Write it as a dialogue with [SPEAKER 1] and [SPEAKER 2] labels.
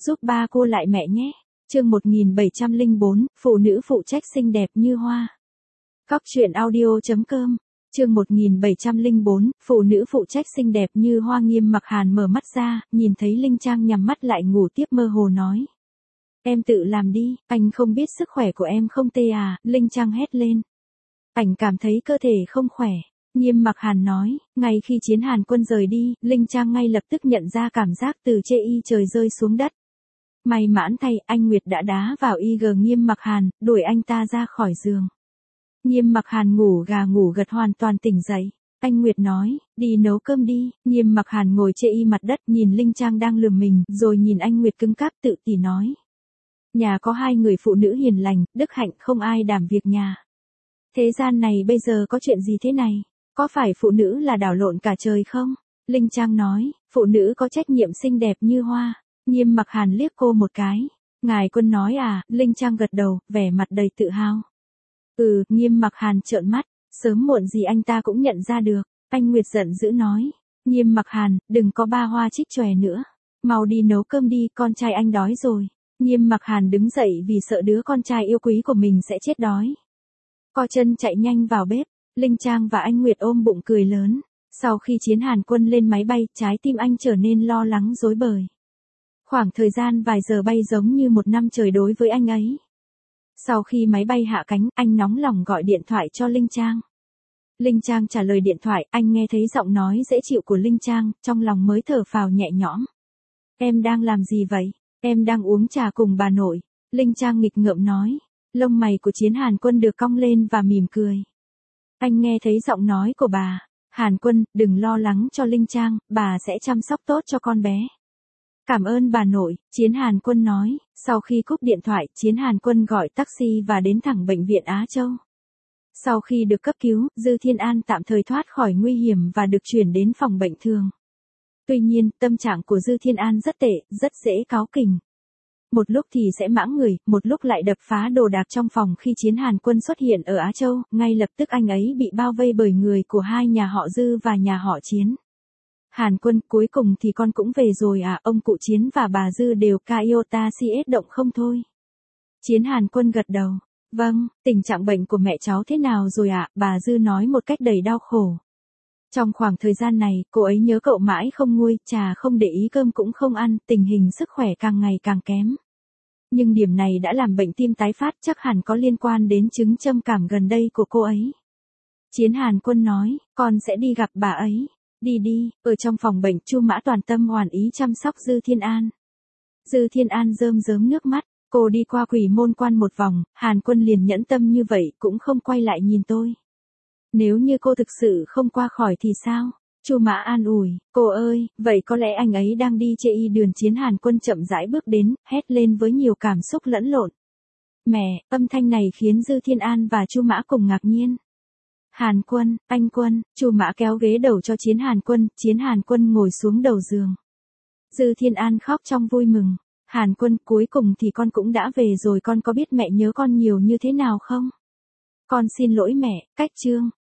[SPEAKER 1] giúp ba cô lại mẹ nhé. Chương 1704, phụ nữ phụ trách xinh đẹp như hoa. Cóc truyện audio.com. Chương 1704, phụ nữ phụ trách xinh đẹp như hoa. Nghiêm Mặc Hàn mở mắt ra, nhìn thấy Linh Trang nhắm mắt lại ngủ tiếp, mơ hồ nói. Em tự làm đi, anh không biết sức khỏe của em không tê à, Linh Trang hét lên. Anh cảm thấy cơ thể không khỏe. Nghiêm Mặc Hàn nói, ngay khi Chiến Hàn Quân rời đi, Linh Trang ngay lập tức nhận ra cảm giác từ chê y trời rơi xuống đất. May mãn thay, anh Nguyệt đã đá vào IG Nghiêm Mặc Hàn, đuổi anh ta ra khỏi giường. Nghiêm Mặc Hàn ngủ gà ngủ gật hoàn toàn tỉnh dậy. Anh Nguyệt nói, đi nấu cơm đi. Nghiêm Mặc Hàn ngồi chê y mặt đất nhìn Linh Trang đang lườm mình, rồi nhìn anh Nguyệt cứng cáp tự tỉ nói. Nhà có 2 người phụ nữ hiền lành, đức hạnh không ai đảm việc nhà. Thế gian này bây giờ có chuyện gì thế này? Có phải phụ nữ là đảo lộn cả trời không? Linh Trang nói, phụ nữ có trách nhiệm xinh đẹp như hoa. Nghiêm Mặc Hàn liếc cô một cái. Ngài Quân nói à, Linh Trang gật đầu, vẻ mặt đầy tự hào. Nghiêm Mặc Hàn trợn mắt, sớm muộn gì anh ta cũng nhận ra được. Anh Nguyệt giận dữ nói, Nghiêm Mặc Hàn, đừng có ba hoa trích chòe nữa. Mau đi nấu cơm đi, con trai anh đói rồi. Nghiêm Mặc Hàn đứng dậy vì sợ đứa con trai yêu quý của mình sẽ chết đói. Co chân chạy nhanh vào bếp, Linh Trang và anh Nguyệt ôm bụng cười lớn. Sau khi Chiến Hàn Quân lên máy bay, trái tim anh trở nên lo lắng rối bời. Khoảng thời gian vài giờ bay giống như một năm trời đối với anh ấy. Sau khi máy bay hạ cánh, anh nóng lòng gọi điện thoại cho Linh Trang. Linh Trang trả lời điện thoại, anh nghe thấy giọng nói dễ chịu của Linh Trang, trong lòng mới thở phào nhẹ nhõm. Em đang làm gì vậy? Em đang uống trà cùng bà nội. Linh Trang nghịch ngợm nói. Lông mày của Chiến Hàn Quân được cong lên và mỉm cười. Anh nghe thấy giọng nói của bà. Hàn Quân, đừng lo lắng cho Linh Trang, bà sẽ chăm sóc tốt cho con bé. Cảm ơn bà nội, Chiến Hàn Quân nói. Sau khi cúp điện thoại, Chiến Hàn Quân gọi taxi và đến thẳng bệnh viện Á Châu. Sau khi được cấp cứu, Dư Thiên An tạm thời thoát khỏi nguy hiểm và được chuyển đến phòng bệnh thường. Tuy nhiên, tâm trạng của Dư Thiên An rất tệ, rất dễ cáu kỉnh. Một lúc thì sẽ mãng người, một lúc lại đập phá đồ đạc trong phòng. Khi Chiến Hàn Quân xuất hiện ở Á Châu, ngay lập tức anh ấy bị bao vây bởi người của hai nhà họ Dư và nhà họ Chiến. Hàn Quân, cuối cùng thì con cũng về rồi à? Ông cụ Chiến và bà Dư đều Kaiota CS động không thôi. Chiến Hàn Quân gật đầu. Vâng, tình trạng bệnh của mẹ cháu thế nào rồi ạ? Bà Dư nói một cách đầy đau khổ. Trong khoảng thời gian này, cô ấy nhớ cậu mãi không nguôi, trà không để ý, cơm cũng không ăn, tình hình sức khỏe càng ngày càng kém. Nhưng điểm này đã làm bệnh tim tái phát, chắc hẳn có liên quan đến chứng trầm cảm gần đây của cô ấy. Chiến Hàn Quân nói, con sẽ đi gặp bà ấy. Đi đi, ở trong phòng bệnh, Chu Mã toàn tâm hoàn ý chăm sóc Dư Thiên An. Dư Thiên An rơm rớm nước mắt, cô đi qua Quỷ Môn Quan một vòng, Hàn Quân liền nhẫn tâm như vậy cũng không quay lại nhìn tôi. Nếu như cô thực sự không qua khỏi thì sao? Chu Mã an ủi, cô ơi, vậy có lẽ anh ấy đang đi chê y đường. Chiến Hàn Quân chậm rãi bước đến, hét lên với nhiều cảm xúc lẫn lộn. Mẹ, âm thanh này khiến Dư Thiên An và Chu Mã cùng ngạc nhiên. Hàn Quân, anh Quân, Chu Mã kéo ghế đầu cho Chiến Hàn Quân, Chiến Hàn Quân ngồi xuống đầu giường. Dư Thiên An khóc trong vui mừng. Hàn Quân, cuối cùng thì con cũng đã về rồi, con có biết mẹ nhớ con nhiều như thế nào không? Con xin lỗi mẹ, cách chương.